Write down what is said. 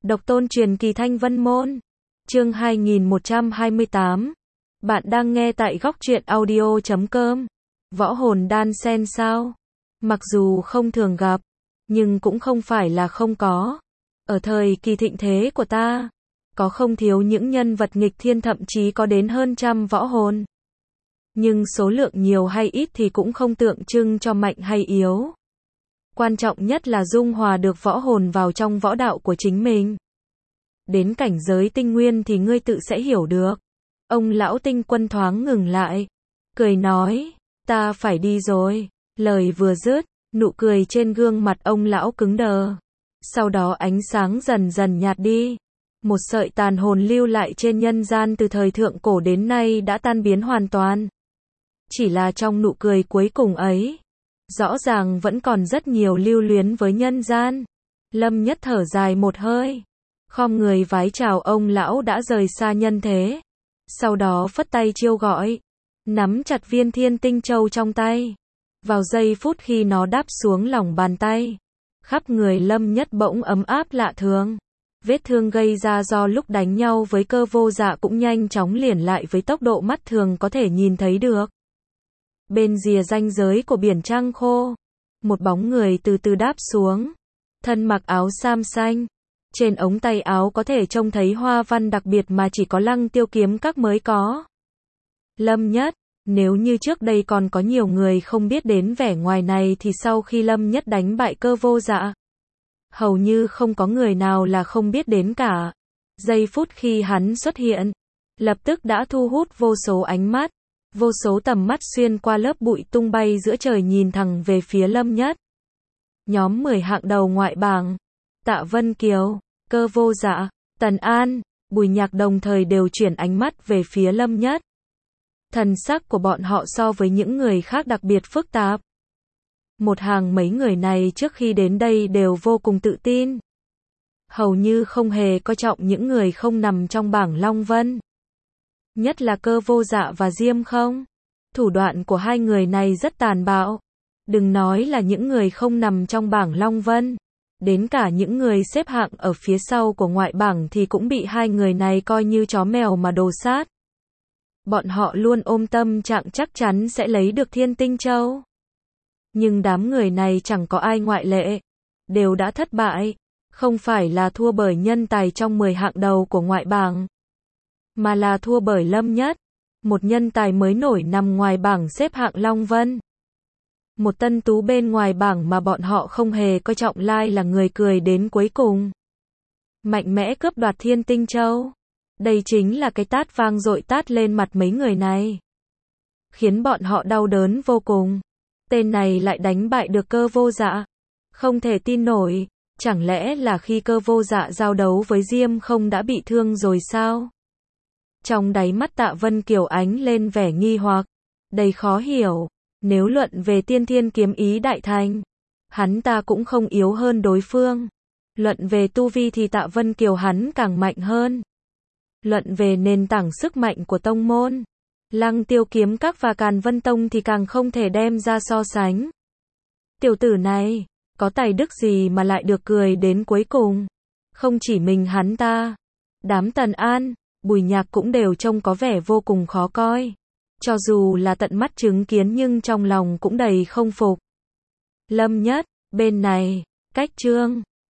Độc tôn truyền kỳ Thanh Vân Môn. Chương 2128. Bạn đang nghe tại góc truyện audio.com. Võ hồn đan sen sao? Mặc dù không thường gặp, nhưng cũng không phải là không có. Ở thời kỳ thịnh thế của ta, có không thiếu những nhân vật nghịch thiên, thậm chí có đến hơn trăm võ hồn. Nhưng số lượng nhiều hay ít thì cũng không tượng trưng cho mạnh hay yếu. Quan trọng nhất là dung hòa được võ hồn vào trong võ đạo của chính mình. Đến cảnh giới tinh nguyên thì ngươi tự sẽ hiểu được. Ông lão tinh quân thoáng ngừng lại, cười nói, ta phải đi rồi. Lời vừa dứt, nụ cười trên gương mặt ông lão cứng đờ. Sau đó ánh sáng dần dần nhạt đi. Một sợi tàn hồn lưu lại trên nhân gian từ thời thượng cổ đến nay đã tan biến hoàn toàn. Chỉ là trong nụ cười cuối cùng ấy, rõ ràng vẫn còn rất nhiều lưu luyến với nhân gian. Lâm Nhất thở dài một hơi, khom người vái chào ông lão đã rời xa nhân thế. Sau đó phất tay chiêu gọi, nắm chặt viên Thiên Tinh Châu trong tay. Vào giây phút khi nó đáp xuống lòng bàn tay, khắp người Lâm Nhất bỗng ấm áp lạ thường. Vết thương gây ra do lúc đánh nhau với Cơ Vô Dạ cũng nhanh chóng liền lại với tốc độ mắt thường có thể nhìn thấy được. Bên rìa ranh giới của biển trăng khô, một bóng người từ từ đáp xuống, thân mặc áo sam xanh. Trên ống tay áo có thể trông thấy hoa văn đặc biệt mà chỉ có Lăng Tiêu kiếm các mới có. Lâm Nhất, nếu như trước đây còn có nhiều người không biết đến vẻ ngoài này thì sau khi Lâm Nhất đánh bại Cơ Vô Dạ, hầu như không có người nào là không biết đến cả. Giây phút khi hắn xuất hiện, lập tức đã thu hút vô số ánh mắt. Vô số tầm mắt xuyên qua lớp bụi tung bay giữa trời nhìn thẳng về phía Lâm Nhất. Nhóm 10 hạng đầu ngoại bảng, Tạ Vân Kiều, Cơ Vô Dạ, Tần An, Bùi Nhạc đồng thời đều chuyển ánh mắt về phía Lâm Nhất. Thần sắc của bọn họ so với những người khác đặc biệt phức tạp. Một hàng mấy người này trước khi đến đây đều vô cùng tự tin, hầu như không hề coi trọng những người không nằm trong bảng Long Vân. Nhất là Cơ Vô Dạ và Diêm Không. Thủ đoạn của hai người này rất tàn bạo. Đừng nói là những người không nằm trong bảng Long Vân, đến cả những người xếp hạng ở phía sau của ngoại bảng thì cũng bị hai người này coi như chó mèo mà đồ sát. Bọn họ luôn ôm tâm trạng chắc chắn sẽ lấy được Thiên Tinh Châu. Nhưng đám người này chẳng có ai ngoại lệ, đều đã thất bại. Không phải là thua bởi nhân tài trong 10 hạng đầu của ngoại bảng, mà là thua bởi Lâm Nhất, một nhân tài mới nổi nằm ngoài bảng xếp hạng Long Vân. Một tân tú bên ngoài bảng mà bọn họ không hề coi trọng lai là người cười đến cuối cùng. Mạnh mẽ cướp đoạt Thiên Tinh Châu. Đây chính là cái tát vang dội tát lên mặt mấy người này, khiến bọn họ đau đớn vô cùng. Tên này lại đánh bại được Cơ Vô Dạ. Không thể tin nổi, chẳng lẽ là khi Cơ Vô Dạ giao đấu với Diêm Không đã bị thương rồi sao? Trong đáy mắt Tạ Vân Kiều ánh lên vẻ nghi hoặc, đầy khó hiểu. Nếu luận về tiên thiên kiếm ý đại thành, hắn ta cũng không yếu hơn đối phương. Luận về tu vi thì Tạ Vân Kiều hắn càng mạnh hơn. Luận về nền tảng sức mạnh của tông môn, Lăng Tiêu kiếm các và Càn Vân Tông thì càng không thể đem ra so sánh. Tiểu tử này, có tài đức gì mà lại được cười đến cuối cùng? Không chỉ mình hắn ta, đám Tần An, Bùi Nhạc cũng đều trông có vẻ vô cùng khó coi. Cho dù là tận mắt chứng kiến nhưng trong lòng cũng đầy không phục. Lâm Nhất, bên này, cách Trương